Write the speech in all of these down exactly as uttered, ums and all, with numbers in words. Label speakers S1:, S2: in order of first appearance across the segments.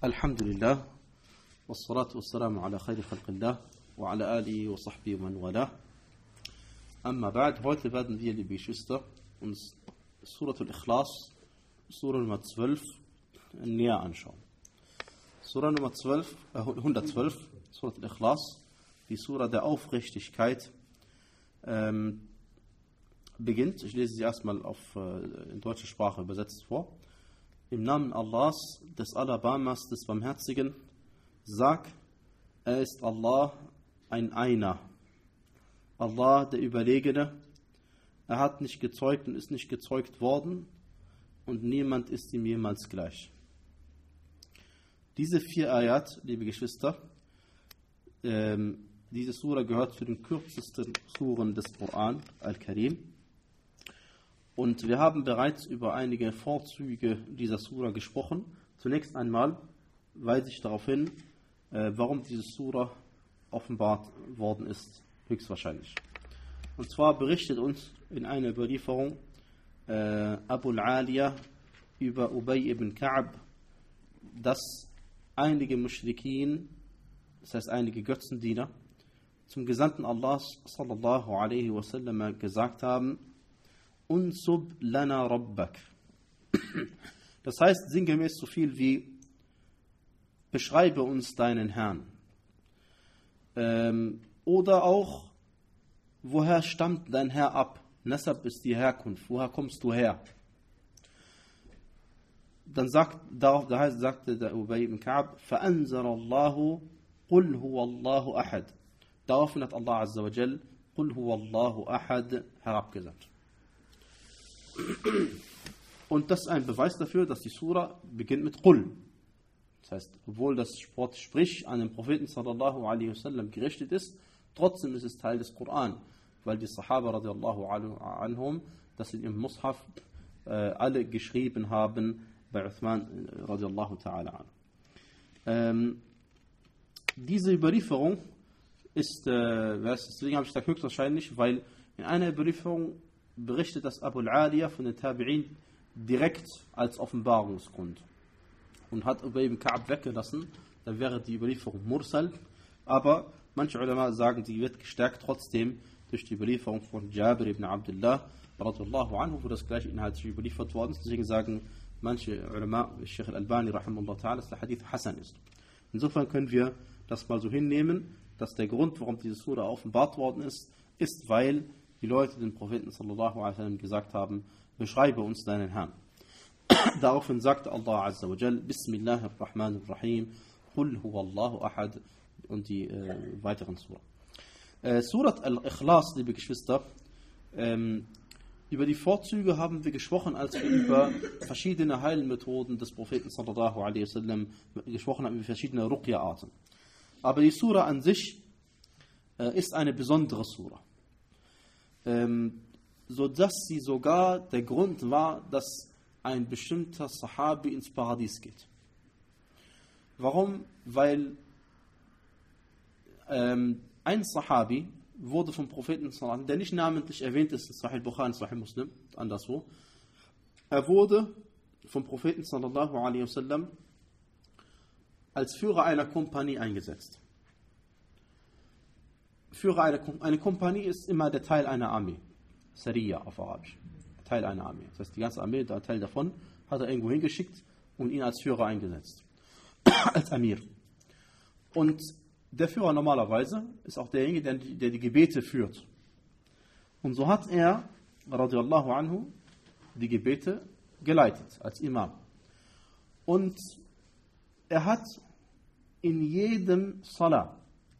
S1: الحمد لله والصلاة والسلام على خير خلق الله وعلى آله وصحبه ومن والاه. Amma ba'd, heute werden wir, liebe Geschwister, uns Surat al-Ikhlas, Surah Nummer zwölf, näher anschauen. Surah Nummer zwölf, äh, hundertzwölf, Surat al-Ikhlas, die Surah der Aufrichtigkeit, ähm, beginnt. Ich lese sie erstmal auf, äh, in deutscher Sprache übersetzt vor. Im Namen Allahs, des Alabamas, des Barmherzigen, sag, er ist Allah, ein Einer. Allah, der Überlegene, er hat nicht gezeugt und ist nicht gezeugt worden und niemand ist ihm jemals gleich. Diese vier Ayat, liebe Geschwister, ähm, diese Sura gehört zu den kürzesten Suren des Koran, Al-Karim. Und wir haben bereits über einige Vorzüge dieser Sura gesprochen. Zunächst einmal weise ich darauf hin, äh, warum diese Sura offenbart worden ist, höchstwahrscheinlich. Und zwar berichtet uns in einer Überlieferung äh, Abu al-Aliya über Ubay ibn Ka'b, dass einige Muschrikin, das heißt einige Götzendiener, zum Gesandten Allahs sallallahu alaihi wasallam gesagt haben: Unsub lana rabbak. Das heißt sinngemäß so viel wie: beschreibe uns deinen Herrn. Ähm, oder auch: woher stammt dein Herr ab? Nasab ist die Herkunft. Woher kommst du her? Dann sagt, da, da heißt, sagte der Ubay ibn Ka'b: فَأَنْزَرَ اللَّهُ قُلْ هُوَ اللَّهُ أَحَدٌ. Daraufhin hat Allah Azza wa Jal قُلْ هُوَ اللَّهُ أَحَدٌ herabgesandt. Und das ist ein Beweis dafür, dass die Sura beginnt mit Qul. Das heißt, obwohl das Wort Sprich an den Propheten sallallahu alaihi wasallam gerichtet ist, trotzdem ist es Teil des Koran, weil die Sahaba radiallahu anhum das in ihrem Mushaf äh, alle geschrieben haben bei Uthman radiallahu ta'ala an. Ähm, diese Überlieferung ist, äh, deswegen habe ich gesagt höchstwahrscheinlich, weil in einer Überlieferung berichtet das Abu al-Aliya von den Tabi'in direkt als Offenbarungsgrund und hat Ubay ibn Ka'b weggelassen, dann wäre die Überlieferung Mursal, aber manche Ulama sagen, die wird gestärkt trotzdem durch die Überlieferung von Jabir ibn Abdullah radiyallahu anhu, wo das gleiche inhaltlich überliefert worden ist. Deswegen sagen manche Ulama, Sheikh al-Albani rahimahullah ta'ala, dass der Hadith Hasan ist. Insofern können wir das mal so hinnehmen, dass der Grund, warum diese Sura offenbart worden ist, ist, weil die Leute den Propheten sallallahu alaihi wasallam gesagt haben: beschreibe uns deinen Herrn. Daraufhin sagte Allah Azza wa Jal: Bismillahirrahmanirrahim, Qul huwallahu ahad, und die äh, weiteren Surah. Äh, Surat al-Ikhlas, liebe Geschwister, ähm, über die Vorzüge haben wir gesprochen, als wir über verschiedene Heilmethoden des Propheten sallallahu alaihi wasallam gesprochen haben, über verschiedene Ruqya-Arten. Aber die Surah an sich äh, ist eine besondere Surah. Ähm, so dass sie sogar der Grund war, dass ein bestimmter Sahabi ins Paradies geht. Warum? Weil ähm, ein Sahabi wurde vom Propheten, der nicht namentlich erwähnt ist in Sahih Bukhari und Sahih Muslim, anderswo, er wurde vom Propheten sallallahu alaihi wasallam als Führer einer Kompanie eingesetzt. Führer einer Kom- eine Kompanie ist immer der Teil einer Armee. Sariya auf Arabisch. Teil einer Armee. Das heißt, die ganze Armee, der Teil davon, hat er irgendwo hingeschickt und ihn als Führer eingesetzt. Als Amir. Und der Führer normalerweise ist auch derjenige, der die, der die Gebete führt. Und so hat er, radiallahu anhu, die Gebete geleitet, als Imam. Und er hat in jedem Salah,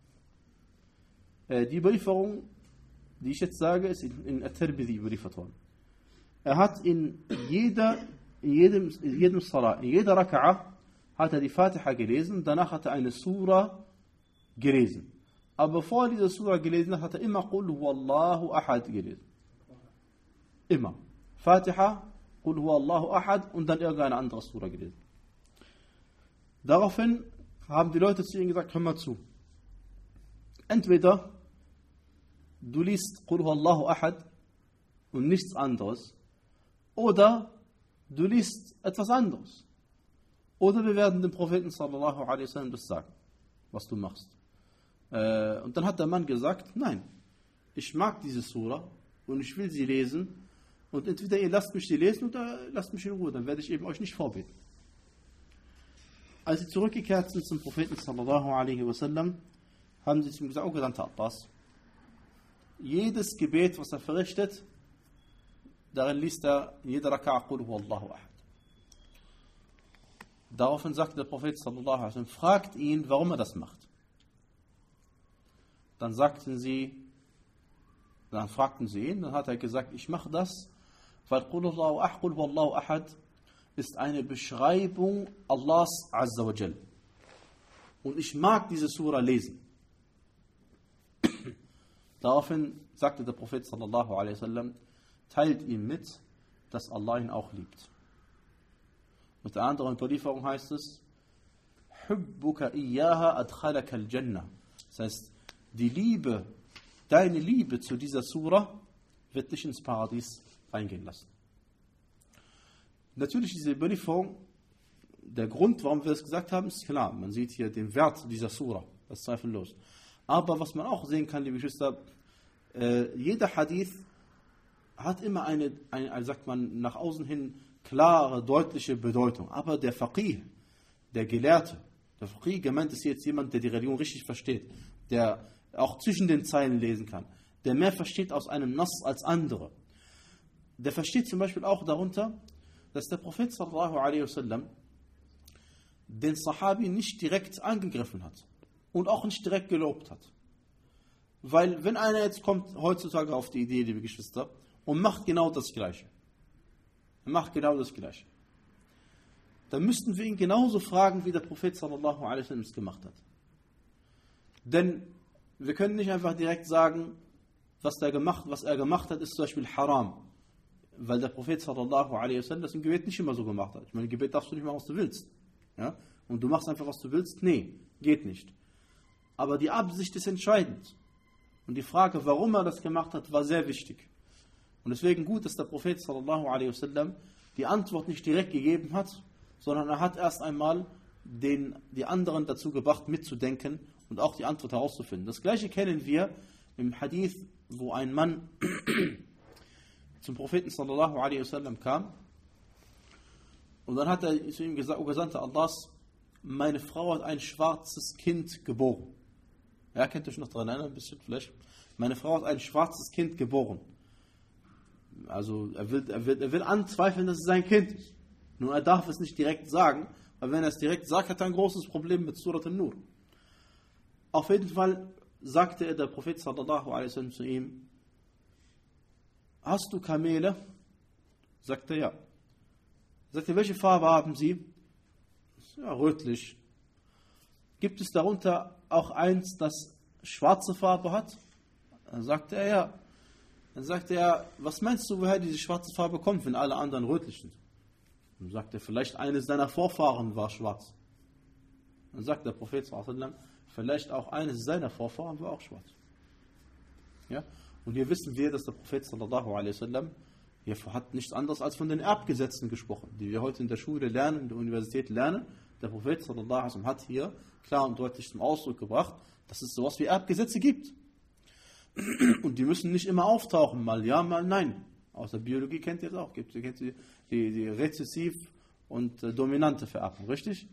S1: die Überlieferung, die ich jetzt sage, ist in, in At-Tirmidhi überliefert worden. Er hat in jeder, in jedem, in jedem Salah, in jeder Raka'ah, hat er die Fatiha gelesen, danach hat er eine Sura gelesen. Aber bevor er diese Sura gelesen hat, hat er immer Qul huwallahu ahad gelesen. Immer. Fatiha, Qul huwallahu ahad und dann irgendeine andere Sura gelesen. Daraufhin haben die Leute zu ihm gesagt: hör mal zu. Entweder du liest Qul huwallahu ahad und nichts anderes, oder du liest etwas anderes. oder wir werden dem Propheten sallallahu alaihi wasallam das sagen, was du machst. Äh, und dann hat der Mann gesagt, nein, ich mag diese Sura und ich will sie lesen und entweder ihr lasst mich sie lesen oder lasst mich in Ruhe, dann werde ich eben euch nicht vorbeten. Als sie zurückgekehrt sind zum Propheten sallallahu alaihi wasallam, haben sie zu ihm gesagt, oh Gesandter Abbas, jedes Gebet, was er verrichtet, darin liest er jeder Raka'a Qul huwallahu ahad. Daraufhin sagte der Prophet sallallahu alaihi wasallam, fragt ihn, warum er das macht. Dann sagten sie, dann fragten sie ihn, dann hat er gesagt, ich mache das, weil Qul huwallahu ahad ist eine Beschreibung Allahs Azza wa Jal. Und ich mag diese Sura lesen. Daraufhin sagte der Prophet sallallahu alaihi wasallam, teilt ihm mit, dass Allah ihn auch liebt. Mit der anderen Überlieferung heißt es, Hubbuka iyyaha adkhalaka al-Jannah. Das heißt, die Liebe, deine Liebe zu dieser Sura wird dich ins Paradies reingehen lassen. Natürlich diese Überlieferung, der Grund, warum wir das gesagt haben, ist klar. Man sieht hier den Wert dieser Sura, das ist zweifellos. Aber was man auch sehen kann, liebe Geschwister, äh, jeder Hadith hat immer eine, eine, sagt man, nach außen hin klare, deutliche Bedeutung. Aber der Faqih, der Gelehrte, der Faqih gemeint ist jetzt jemand, der die Religion richtig versteht, der auch zwischen den Zeilen lesen kann, der mehr versteht aus einem Nass als andere. Der versteht zum Beispiel auch darunter, dass der Prophet sallallahu alaihi wasallam den Sahabi nicht direkt angegriffen hat und auch nicht direkt gelobt hat. Weil wenn einer jetzt kommt heutzutage auf die Idee, liebe Geschwister, und macht genau das Gleiche, er macht genau das Gleiche, dann müssten wir ihn genauso fragen, wie der Prophet sallallahu alaihi wasallam es gemacht hat. Denn wir können nicht einfach direkt sagen, was, der gemacht, was er gemacht hat, ist zum Beispiel haram. Weil der Prophet sallallahu alaihi wasallam das im Gebet nicht immer so gemacht hat. Ich meine, im Gebet darfst du nicht machen, was du willst. Ja? Und du machst einfach, was du willst? Nee, geht nicht. Aber die Absicht ist entscheidend. Und die Frage, warum er das gemacht hat, war sehr wichtig. Und deswegen gut, dass der Prophet sallallahu alaihi wasallam die Antwort nicht direkt gegeben hat, sondern er hat erst einmal den, die anderen dazu gebracht, mitzudenken und auch die Antwort herauszufinden. Das Gleiche kennen wir im Hadith, wo ein Mann zum Propheten sallallahu alaihi wasallam kam und dann hat er zu ihm gesagt, O Gesandter Allahs, meine Frau hat ein schwarzes Kind geboren. Ja, könnt ihr euch noch daran erinnern, ein bisschen vielleicht? Meine Frau hat ein schwarzes Kind geboren. Also er will, er will, er will anzweifeln, dass es sein Kind ist. Nur er darf es nicht direkt sagen, weil wenn er es direkt sagt, hat er ein großes Problem mit Surat An-Nur. Auf jeden Fall sagte er, der Prophet sallallahu alaihi wasallam zu ihm, hast du Kamele? Sagte er, ja. Sagte er, welche Farbe haben sie? Ja, rötlich. Gibt es darunter auch eins, das schwarze Farbe hat? Dann sagte er, ja. Dann sagte er, was meinst du, woher diese schwarze Farbe kommt, wenn alle anderen rötlich sind? Dann sagte er, vielleicht eines seiner Vorfahren war schwarz. Dann sagt der Prophet sallallahu alaihi wasallam, vielleicht auch eines seiner Vorfahren war auch schwarz. Ja? Und hier wissen wir, dass der Prophet sallallahu alaihi wasallam hier hat nichts anderes als von den Erbgesetzen gesprochen, die wir heute in der Schule lernen, in der Universität lernen. Der Prophet sallallahu alaihi wasallam hat hier klar und deutlich zum Ausdruck gebracht, dass es sowas wie Erbgesetze gibt. Und die müssen nicht immer auftauchen, mal ja, mal nein. Aus der Biologie kennt ihr das auch, gibt, ihr kennt die, die, die rezessiv und äh, dominante Vererbung, richtig?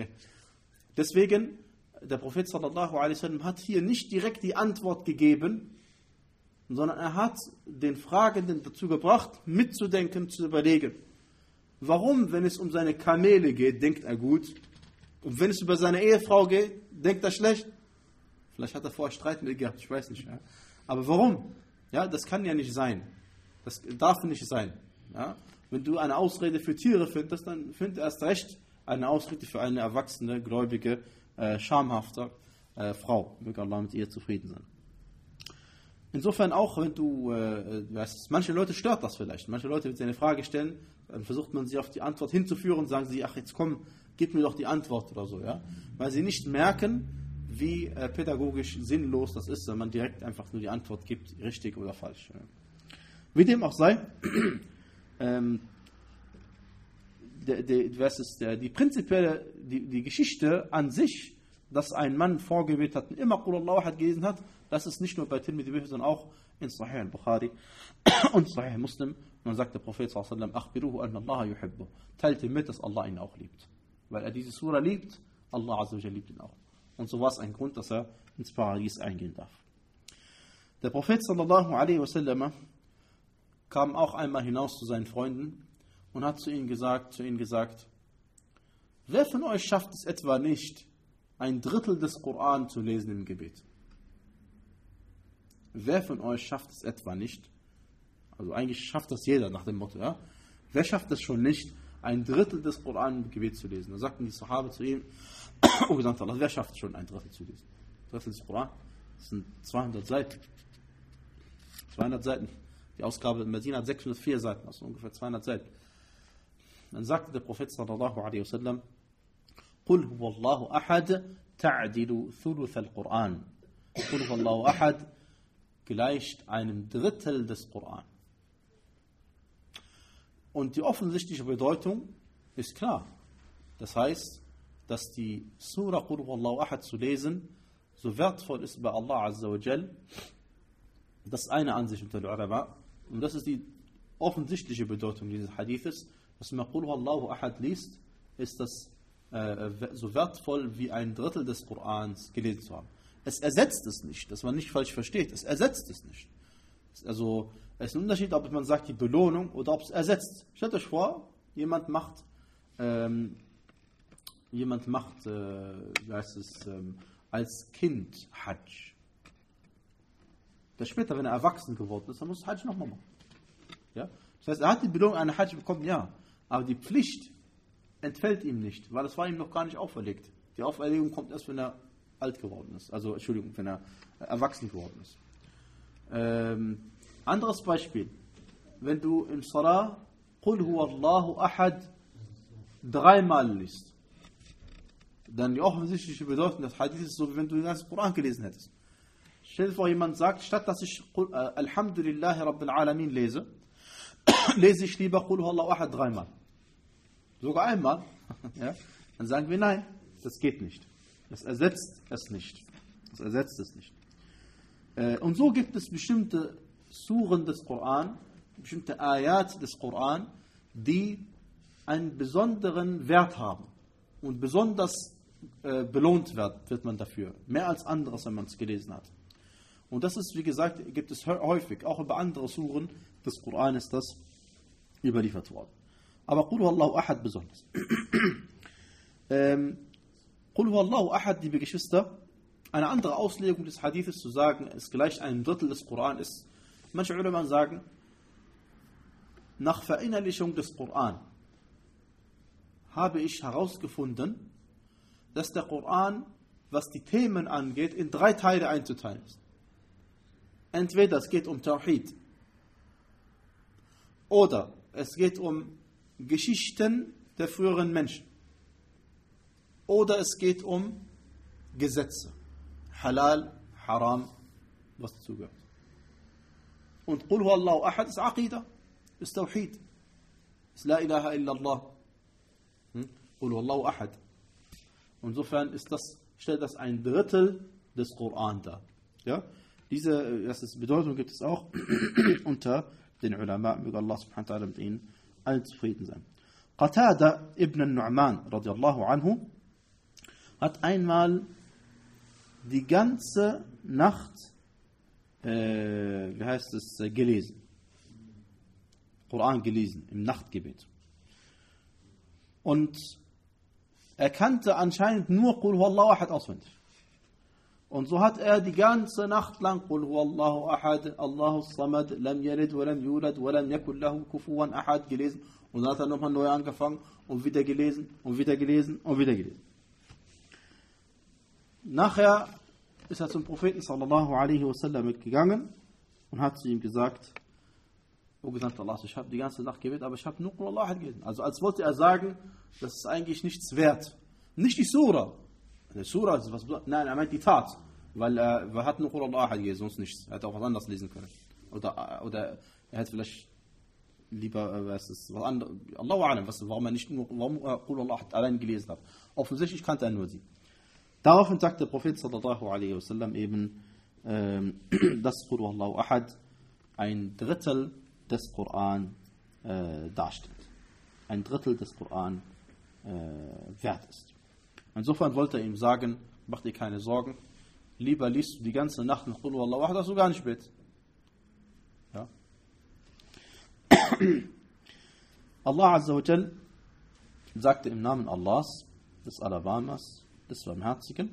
S1: Deswegen, der Prophet sallallahu alaihi wasallam hat hier nicht direkt die Antwort gegeben, sondern er hat den Fragenden dazu gebracht, mitzudenken, zu überlegen. Warum, wenn es um seine Kamele geht, denkt er gut, und wenn es über seine Ehefrau geht, denkt er schlecht? Vielleicht hat er vorher Streit mit ihr gehabt, ich weiß nicht. Ja. Aber warum? Ja, das kann ja nicht sein. Das darf nicht sein. Ja. Wenn du eine Ausrede für Tiere findest, dann find erst recht eine Ausrede für eine erwachsene, gläubige, äh, schamhafte äh, Frau. Möge Allah mit ihr zufrieden sein. Insofern auch, wenn du, äh, weißt, manche Leute stört das vielleicht. Manche Leute, wenn sie eine Frage stellen, dann versucht man sie auf die Antwort hinzuführen und sagen sie, ach jetzt komm, gib mir doch die Antwort oder so. Ja? Weil sie nicht merken, wie äh, pädagogisch sinnlos das ist, wenn man direkt einfach nur die Antwort gibt, richtig oder falsch. Ja. Wie dem auch sei, ähm, der, der, was ist der, die prinzipielle, die, die Geschichte an sich, dass ein Mann vorgebetet hat und immer Qul Allahu Ahad gelesen hat, das ist nicht nur bei Tirmidhi, sondern auch in Sahih al-Bukhari und Sahih Muslim. Und dann sagt der Prophet sallallahu alaihi wasallam, akhbiruhu anna Allah yuhibbu. Teilt ihm mit, dass Allah ihn auch liebt. Weil er diese Sura liebt, Allah azza wa jalla liebt ihn auch. Und so war es ein Grund, dass er ins Paradies eingehen darf. Der Prophet sallallahu alaihi wasallam kam auch einmal hinaus zu seinen Freunden und hat zu ihnen gesagt, zu ihnen gesagt, wer von euch schafft es etwa nicht, ein Drittel des Koran zu lesen im Gebet? Wer von euch schafft es etwa nicht? Also eigentlich schafft das jeder nach dem Motto, ja? Wer schafft es schon nicht, ein Drittel des Koran im Gebet zu lesen? Da sagten die Sahaba zu ihm, oh Gesandter Allah, wer schafft es schon, ein Drittel zu lesen? Drittel des Koran? Das sind zweihundert Seiten. zweihundert Seiten. Die Ausgabe in Medina hat sechshundertvier Seiten, also ungefähr zweihundert Seiten. Dann sagte der Prophet sallallahu alaihi wasallam, قل هو الله أحد تعدل ثلث القرآن. قل هو الله أحد gleicht einem Drittel des Koran. Und die offensichtliche Bedeutung ist klar. Das heißt, dass die Surah Qul Huwallahu Ahad zu lesen so wertvoll ist bei Allah Azza wa Jal. Das ist eine Ansicht unter den Ulama. Und das ist die offensichtliche Bedeutung dieses Hadithes. Dass man Qul Huwallahu Ahad liest, ist das äh, so wertvoll wie ein Drittel des Korans gelesen zu haben. Es ersetzt es nicht, dass man nicht falsch versteht. Es ersetzt es nicht. Also es ist ein Unterschied, ob man sagt die Belohnung oder ob es ersetzt. Stellt euch vor, jemand macht ähm, jemand macht äh, wie heißt es, ähm, als Kind Hajj. Das später, wenn er erwachsen geworden ist, dann muss Hajj nochmal machen. Ja? Das heißt, er hat die Belohnung einer Hajj bekommen, ja. Aber die Pflicht entfällt ihm nicht, weil das war ihm noch gar nicht auferlegt. Die Auferlegung kommt erst, wenn er alt geworden ist. Also, Entschuldigung, wenn er erwachsen geworden ist. Ähm, anderes Beispiel. Wenn du im Salah Qul Huwallahu Ahad dreimal liest, dann die offensichtliche Bedeutung des Hadith ist so, wie wenn du den ganzen Koran gelesen hättest. Stell dir vor, jemand sagt, statt dass ich äh, Alhamdulillahi Rabbil Alamin lese, lese ich lieber Qul Huwallahu Ahad dreimal. Sogar einmal. Ja? Dann sagen wir, nein, das geht nicht. Das ersetzt es nicht. Das ersetzt es nicht. Äh, und so gibt es bestimmte Suren des Koran, bestimmte Ayat des Koran, die einen besonderen Wert haben und besonders äh, belohnt wird, wird man dafür. Mehr als anderes, wenn man es gelesen hat. Und das ist, wie gesagt, gibt es häufig, auch über andere Suren des Koran ist das überliefert worden. Aber Qul Huwallahu Ahad besonders. ähm, Qul Huwallahu Ahad, liebe Geschwister, eine andere Auslegung des Hadithes zu sagen, es gleich einem Drittel des Koran ist. Manche Ulama sagen, nach Verinnerlichung des Koran habe ich herausgefunden, dass der Koran, was die Themen angeht, in drei Teile einzuteilen ist. Entweder es geht um Tawhid oder es geht um Geschichten der früheren Menschen oder es geht um Gesetze. Halal, Haram, was dazugehört. Und Qul Huwallahu Ahad ist Aqidah, ist Tawhid, ist La ilaha illallah. Qul Huwallahu Ahad. Insofern ist das, stellt das ein Drittel des Koran dar. Ja? Diese das ist, Bedeutung gibt es auch unter den Ulama, möge Allah subhanahu wa ta'ala mit ihnen allen zufrieden sein. Qatada ibn Nu'man radiallahu anhu hat einmal die ganze Nacht äh, wie heißt es, äh, gelesen. Koran gelesen, im Nachtgebet. Und er kannte anscheinend nur Qul Huwallahu Ahad auswendig. Und so hat er die ganze Nacht lang Qul Huwallahu Ahad, Allahu Samad, Lam Yalid, wa Lam Yulad, wa Lam Yakul Lahu Kufuwan Ahad gelesen. Und dann hat er nochmal neu angefangen und wieder gelesen und wieder gelesen und wieder gelesen. Nachher ist er zum Propheten sallallahu alaihi wasallam mitgegangen und hat zu ihm gesagt, O Gesandter Allah, ich habe die ganze Nacht gebetet, aber ich habe nur Qul Huwallahu Ahad gelesen. Also als wollte er sagen, das ist eigentlich nichts wert. Nicht die Surah. Die Surah ist was, nein, er meint die Tat. Weil er, er hat nur Qul Huwallahu Ahad gelesen, sonst nichts. Er hätte auch was anderes lesen können. Oder, oder er hätte vielleicht lieber, äh, was ist, was andere, Allahu A'lam, was, warum er nicht nur, warum er Qul Allah allein gelesen hat. Offensichtlich kannte er nur sie. Daraufhin sagt der Prophet sallallahu alaihi wasallam eben, ähm, dass Qul Allahu Ahad ein Drittel des Koran äh, darstellt. Ein Drittel des Koran äh, wert ist. Insofern wollte er ihm sagen, mach dir keine Sorgen, lieber liest du die ganze Nacht nach Qul Allahu Ahad, dass du gar nicht betest. Ja? Allah Azza wa Jal sagte im Namen Allahs, des Alabamas, des Barmherzigen,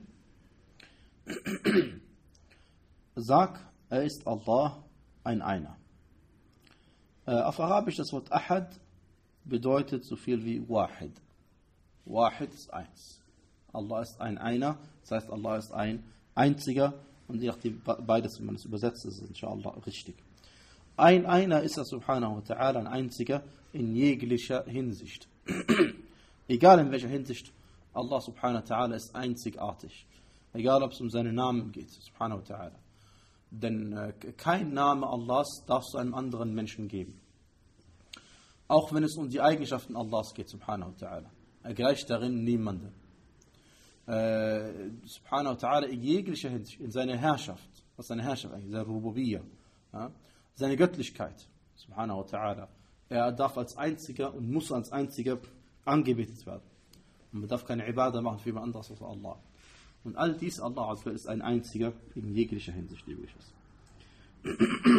S1: sag, er ist Allah, ein Einer. Äh, auf Arabisch das Wort Ahad bedeutet so viel wie Wahid. Wahid ist eins. Allah ist ein Einer, das heißt Allah ist ein Einziger, und je nachdem beides, wenn man es übersetzt, ist es inshallah richtig. Ein Einer ist er subhanahu wa ta'ala, ein Einziger in jeglicher Hinsicht. Egal in welcher Hinsicht, Allah subhanahu wa ta'ala ist einzigartig. Egal ob es um seinen Namen geht, subhanahu wa ta'ala. Denn äh, kein Name Allahs darfst du einem anderen Menschen geben. Auch wenn es um die Eigenschaften Allahs geht, subhanahu wa ta'ala. Er gleicht darin niemandem. Äh, subhanahu wa ta'ala in jeglicher Hinsicht, in seiner Herrschaft, was ist seine Herrschaft eigentlich, seine Rububiyya, ja? Seine Göttlichkeit, subhanahu wa ta'ala. Er darf als Einziger und muss als Einziger angebetet werden. Und man darf keine Ibadah machen für jemand anderes als Allah. Und all dies, Allah ist ein Einziger in jeglicher Hinsicht, liebe ich.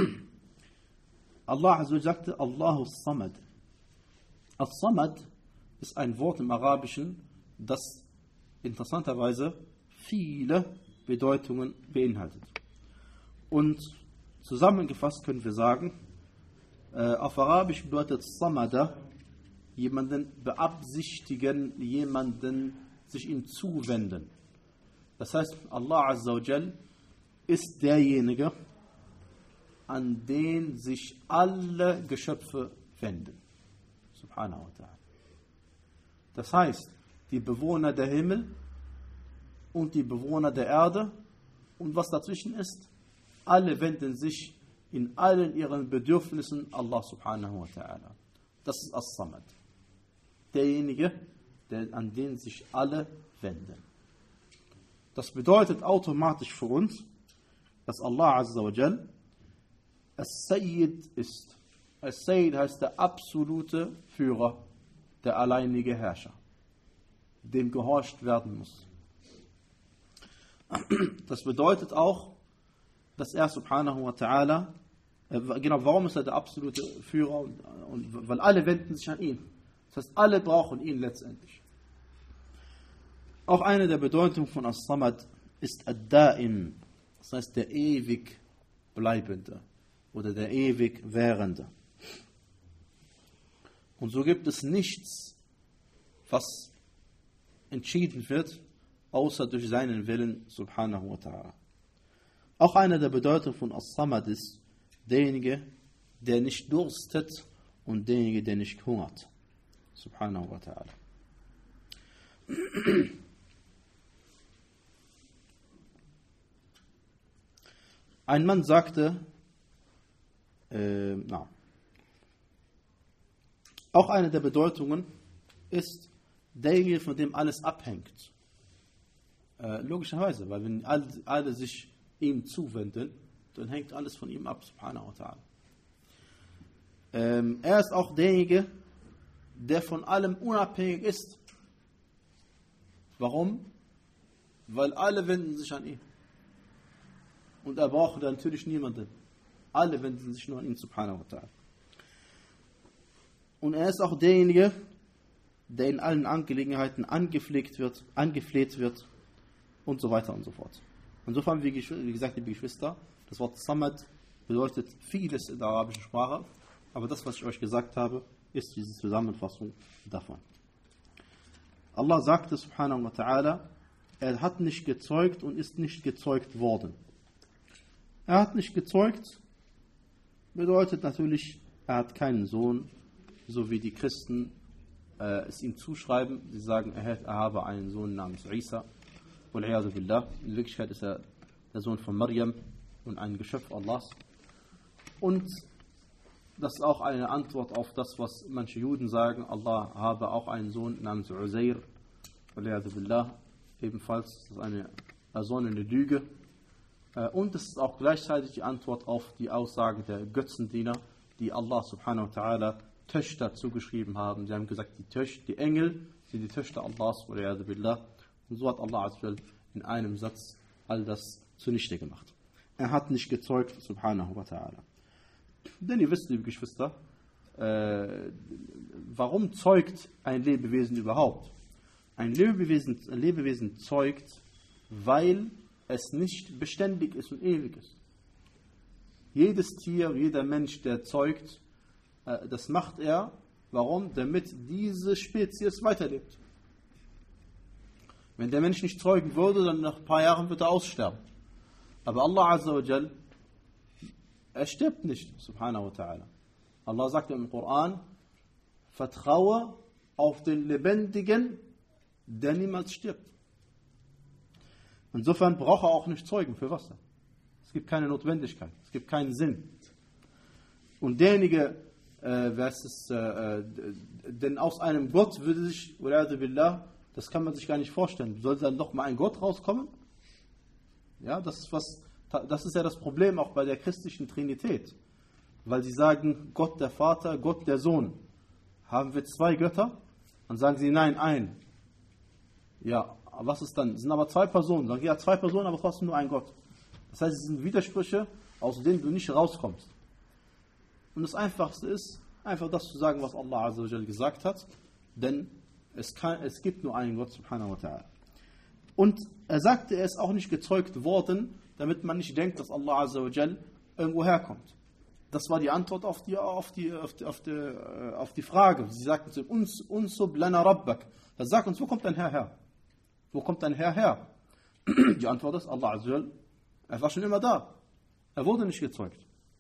S1: Allah sagte, Allahu Samad. As-Samad ist ein Wort im Arabischen, das interessanterweise viele Bedeutungen beinhaltet. Und zusammengefasst können wir sagen, äh, auf Arabisch bedeutet Samada jemanden beabsichtigen, jemanden sich ihm zuwenden. Das heißt, Allah Azza wa Jal ist derjenige, an den sich alle Geschöpfe wenden. Subhanahu wa ta'ala. Das heißt, die Bewohner der Himmel und die Bewohner der Erde und was dazwischen ist, alle wenden sich in allen ihren Bedürfnissen Allah subhanahu wa ta'ala. Das ist As-Samad. Derjenige, der, an den sich alle wenden. Das bedeutet automatisch für uns, dass Allah Azza wa Jal As-Sayyid ist. As-Sayyid heißt der absolute Führer, der alleinige Herrscher, dem gehorcht werden muss. Das bedeutet auch, dass er subhanahu wa ta'ala, äh, genau, warum ist er der absolute Führer? Und, und, weil alle wenden sich an ihn. Das heißt, alle brauchen ihn letztendlich. Auch eine der Bedeutungen von As-Samad ist Ad-Da'im, das heißt der ewig Bleibende oder der ewig Währende. Und so gibt es nichts, was entschieden wird, außer durch seinen Willen subhanahu wa ta'ala. Auch eine der Bedeutungen von As-Samad ist derjenige, der nicht durstet und derjenige, der nicht hungert. Subhanahu wa ta'ala. Ein Mann sagte, äh, na, auch eine der Bedeutungen ist derjenige, von dem alles abhängt. Äh, logischerweise, weil wenn alle, alle sich ihm zuwenden, dann hängt alles von ihm ab, subhanahu wa ta'ala. Ähm, er ist auch derjenige, der von allem unabhängig ist. Warum? Weil alle wenden sich an ihn. Und er braucht natürlich niemanden. Alle wenden sich nur an ihn, subhanahu wa ta'ala. Und er ist auch derjenige, der in allen Angelegenheiten angepflegt wird, angefleht wird und so weiter und so fort. Insofern, wie gesagt, liebe Geschwister, das Wort Samad bedeutet vieles in der arabischen Sprache, aber das, was ich euch gesagt habe, ist diese Zusammenfassung davon. Allah sagte, subhanahu wa ta'ala, er hat nicht gezeugt und ist nicht gezeugt worden. Er hat nicht gezeugt, bedeutet natürlich, er hat keinen Sohn, so wie die Christen äh, es ihm zuschreiben. Sie sagen, er, hat, er habe einen Sohn namens Isa. In Wirklichkeit ist er der Sohn von Maryam und ein Geschöpf Allahs. Und das ist auch eine Antwort auf das, was manche Juden sagen. Allah habe auch einen Sohn namens Uzair. Ebenfalls ist das eine ersonnene Lüge. Und es ist auch gleichzeitig die Antwort auf die Aussagen der Götzendiener, die Allah subhanahu wa ta'ala Töchter zugeschrieben haben. Sie haben gesagt, die, Töchter, die Engel sind die Töchter Allahs. Und so hat Allah in einem Satz all das zunichte gemacht. Er hat nicht gezeugt, subhanahu wa ta'ala. Denn ihr wisst, liebe Geschwister, äh, warum zeugt ein Lebewesen überhaupt? Ein Lebewesen, ein Lebewesen zeugt, weil es nicht beständig ist und ewig ist. Jedes Tier, jeder Mensch, der zeugt, äh, das macht er. Warum? Damit diese Spezies weiterlebt. Wenn der Mensch nicht zeugen würde, dann nach ein paar Jahren wird er aussterben. Aber Allah Azza wa Jal, er stirbt nicht, subhanahu wa ta'ala. Allah sagt im Koran, vertraue auf den Lebendigen, der niemals stirbt. Insofern braucht er auch nicht zeugen. Für was? Es gibt keine Notwendigkeit, es gibt keinen Sinn. Und derjenige, äh, wer ist es, äh, denn aus einem Gott würde sich, billah, das kann man sich gar nicht vorstellen, soll dann doch mal ein Gott rauskommen? Ja, das ist was, das ist ja das Problem auch bei der christlichen Trinität. Weil sie sagen, Gott der Vater, Gott der Sohn. Haben wir zwei Götter? Dann sagen sie, nein, ein. Ja, was ist dann? Es sind aber zwei Personen. Sagen, ja, zwei Personen, aber trotzdem nur ein Gott. Das heißt, es sind Widersprüche, aus denen du nicht rauskommst. Und das Einfachste ist, einfach das zu sagen, was Allah Azza wa Jal gesagt hat. Denn es, kann, es gibt nur einen Gott, subhanahu wa ta'ala. Und er sagte, er ist auch nicht gezeugt worden, damit man nicht denkt, dass Allah Azza wa Jal irgendwo herkommt. Das war die Antwort auf die, auf die, auf die, auf die, auf die Frage. Sie sagten zu ihm, uns, unsub lana rabbak. Er sagt uns, wo kommt dein Herr her? Wo kommt dein Herr her? Die Antwort ist, Allah Azza wa Jal, er war schon immer da. Er wurde nicht gezeugt.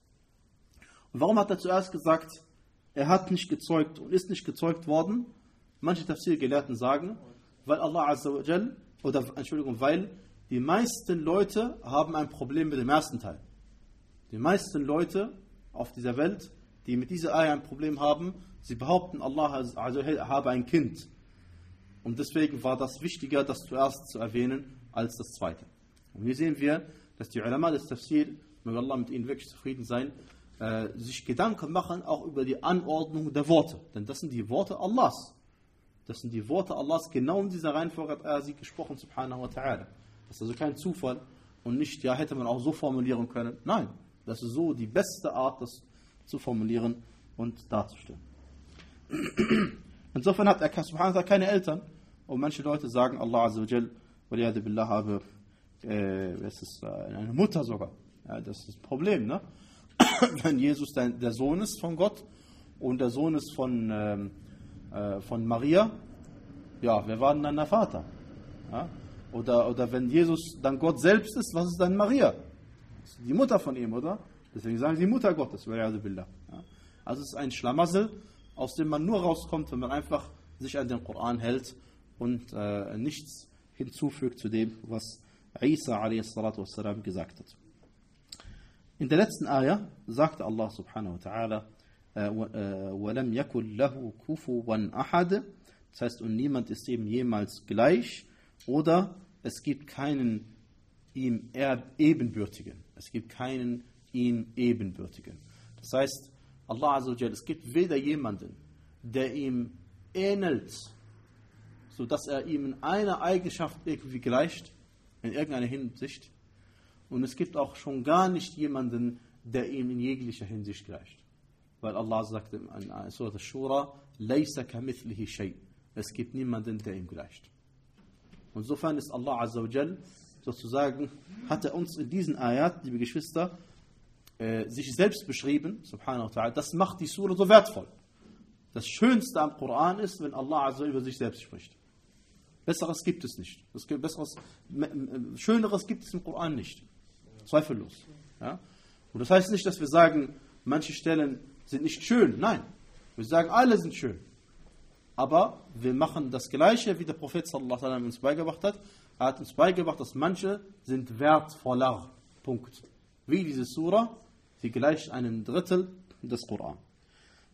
S1: Und warum hat er zuerst gesagt, er hat nicht gezeugt und ist nicht gezeugt worden? Manche Tafsir-Gelehrten sagen, weil Allah Azza wa Jal, oder Entschuldigung, weil die meisten Leute haben ein Problem mit dem ersten Teil. Die meisten Leute auf dieser Welt, die mit dieser Ayah ein Problem haben, sie behaupten, Allah also habe ein Kind. Und deswegen war das wichtiger, das zuerst zu erwähnen, als das zweite. Und hier sehen wir, dass die Ulama des Tafsir, möge Allah mit ihnen wirklich zufrieden sein, äh, sich Gedanken machen, auch über die Anordnung der Worte. Denn das sind die Worte Allahs. Das sind die Worte Allahs, genau in dieser Reihenfolge hat er sie gesprochen, subhanahu wa ta'ala. Das ist also kein Zufall und nicht, ja, hätte man auch so formulieren können. Nein, das ist so die beste Art, das zu formulieren und darzustellen. Insofern hat er subhanahu wa ta'ala keine Eltern. Und manche Leute sagen, Allah Azza wa Jal, waliyadu billah, habe äh, es ist, äh, eine Mutter sogar. Ja, das ist das Problem, ne? Wenn Jesus der, der Sohn ist von Gott und der Sohn ist von, ähm, äh, von Maria, ja, wer war denn dann der Vater? Ja? Oder, oder wenn Jesus dann Gott selbst ist, was ist dann Maria? Das ist die Mutter von ihm, oder? Deswegen sagen sie Mutter Gottes. Ja? Also es ist ein Schlamassel, aus dem man nur rauskommt, wenn man einfach sich an den Koran hält und äh, nichts hinzufügt zu dem, was Isa a s. gesagt hat. In der letzten Ayah sagte Allah subhanahu wa ta'ala, وَلَمْ يَكُنْ لَهُ كُفُوًا أَحَدٍ. Das heißt, und niemand ist ihm jemals gleich, oder es gibt keinen ihm ebenbürtigen. Es gibt keinen ihm ebenbürtigen. Das heißt, Allah Azza wa Jalla, es gibt weder jemanden, der ihm ähnelt, sodass er ihm in einer Eigenschaft irgendwie gleicht, in irgendeiner Hinsicht. Und es gibt auch schon gar nicht jemanden, der ihm in jeglicher Hinsicht gleicht. Weil Allah sagt in Surah Ash-Shura, لَيْسَ كَمِثْلِهِ شَيْءٍ. Es gibt niemanden, der ihm gleicht. Und insofern ist Allah Azza wa Jal, sozusagen, hat er uns in diesen Ayat, liebe Geschwister, äh, sich selbst beschrieben, subhanahu wa ta'ala. Das macht die Surah so wertvoll. Das Schönste am Koran ist, wenn Allah Azza wa Jal über sich selbst spricht. Besseres gibt es nicht. Das gibt Besseres, Schöneres gibt es im Koran nicht. Zweifellos. Ja? Und das heißt nicht, dass wir sagen, manche Stellen sind nicht schön. Nein. Wir sagen, alle sind schön. Aber wir machen das Gleiche, wie der Prophet sallallahu alaihi wasallam uns beigebracht hat. Er hat uns beigebracht, dass manche sind wertvoller. Punkt. Wie diese Surah, sie gleicht einem Drittel des Koran.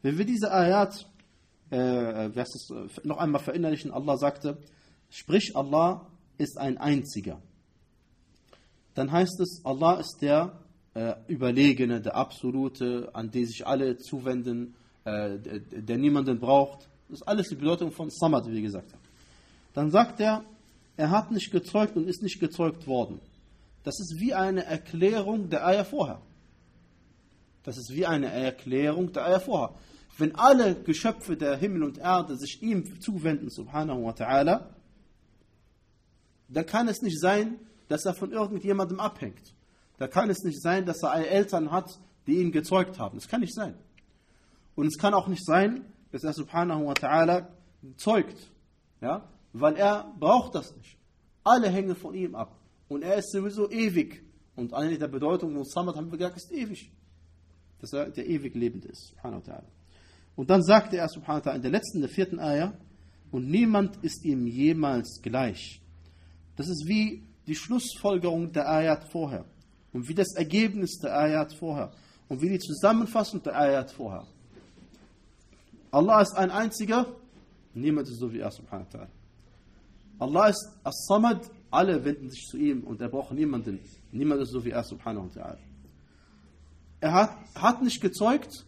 S1: Wenn wir diese Ayat äh, es, noch einmal verinnerlichen, Allah sagte, sprich, Allah ist ein Einziger. Dann heißt es, Allah ist der äh, Überlegene, der Absolute, an den sich alle zuwenden, äh, der, der niemanden braucht. Das ist alles die Bedeutung von Samad, wie gesagt habe. Dann sagt er, er hat nicht gezeugt und ist nicht gezeugt worden. Das ist wie eine Erklärung der Ayah vorher. Das ist wie eine Erklärung der Ayah vorher. Wenn alle Geschöpfe der Himmel und Erde sich ihm zuwenden, subhanahu wa ta'ala, dann kann es nicht sein, dass er von irgendjemandem abhängt. Da kann es nicht sein, dass er Eltern hat, die ihn gezeugt haben. Das kann nicht sein. Und es kann auch nicht sein, dass er subhanahu wa ta'ala zeugt. Ja? Weil er braucht das nicht. Alle hängen von ihm ab. Und er ist sowieso ewig. Und eine der Bedeutungen von Samad haben wir gesagt, ist ewig. Dass er der ewig Lebende ist, subhanahu wa ta'ala. Und dann sagte er subhanahu wa ta'ala in der letzten, der vierten Ayah, und niemand ist ihm jemals gleich. Das ist wie die Schlussfolgerung der Ayat vorher. Und wie das Ergebnis der Ayat vorher. Und wie die Zusammenfassung der Ayat vorher. Allah ist ein Einziger, niemand ist so wie er, subhanahu wa ta'ala. Allah ist As-Samad, alle wenden sich zu ihm und er braucht niemanden. Niemand ist so wie er, subhanahu wa ta'ala. Er hat, hat nicht gezeugt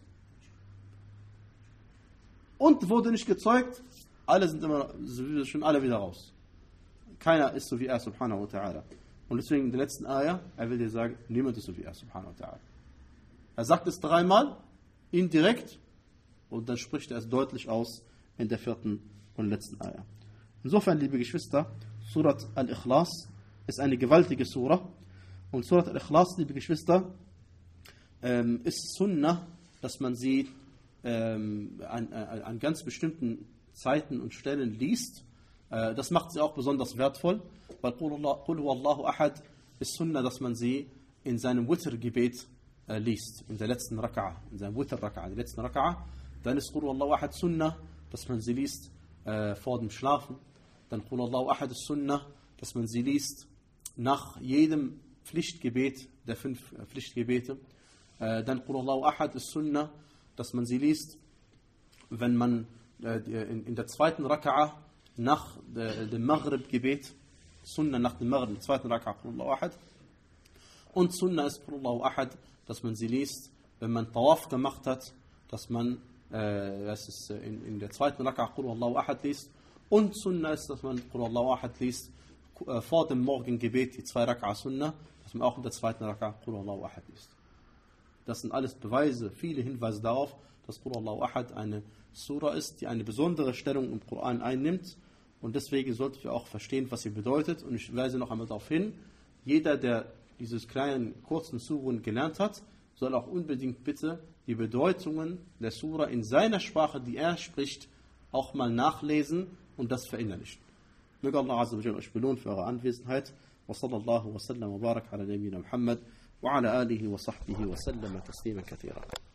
S1: und wurde nicht gezeugt. Alle sind immer schon alle wieder raus. Keiner ist so wie er, subhanahu wa ta'ala. Und deswegen in der letzten Ayah, er will dir sagen, niemand ist so wie er, subhanahu wa ta'ala. Er sagt es dreimal, indirekt, und dann spricht er es deutlich aus in der vierten und letzten Ayah. Insofern, liebe Geschwister, Surat Al-Ikhlas ist eine gewaltige Surah. Und Surat Al-Ikhlas, liebe Geschwister, ähm, ist Sunnah, dass man sie ähm, an, an, an ganz bestimmten Zeiten und Stellen liest. Äh, das macht sie auch besonders wertvoll, weil Qul huwallahu ahad ist Sunnah, dass man sie in seinem Witr-Gebet äh, liest, in der letzten Raka'a, in seinem Witr-Raka'a, der letzten Raka'a. Dann ist Qul huwallahu ahad Sunnah, dass man sie liest äh, vor dem Schlafen. Dann Qul huwallahu ahad ist Sunnah, dass man sie liest nach jedem Pflichtgebet der fünf äh, Pflichtgebete. Äh, dann Qul huwallahu ahad ist Sunnah, dass man sie liest, wenn man äh, in, in der zweiten Raka'a nach äh, dem Maghrib-Gebet, Sunnah nach dem Maghrib, der zweiten Raka'a Qul huwallahu ahad. Und Sunnah ist Qul huwallahu ahad, dass man sie liest, wenn man Tawaf gemacht hat, dass man äh, das ist, äh, in, in der zweiten Raka'a Qul huwallahu ahad liest. Und Sunnah ist, dass man Qul huwallahu ahad liest äh, vor dem Morgengebet, die zwei Raka'a Sunnah, dass man auch in der zweiten Raka'a Qul huwallahu ahad liest. Das sind alles Beweise, viele Hinweise darauf, dass Qul huwallahu ahad eine Surah ist, die eine besondere Stellung im Koran einnimmt. Und deswegen sollten wir auch verstehen, was sie bedeutet. Und ich weise noch einmal darauf hin, jeder, der dieses kleinen, kurzen Suren gelernt hat, soll auch unbedingt bitte die Bedeutungen der Surah in seiner Sprache, die er spricht, auch mal nachlesen und das verinnerlichen. Möge Allah Azza wa Jalla euch belohnen für eure Anwesenheit. Wa sallallahu wa sallam wa barak ala nabiyyina Muhammad wa ala alihi wa sahbihi wa sallam taslima kathira.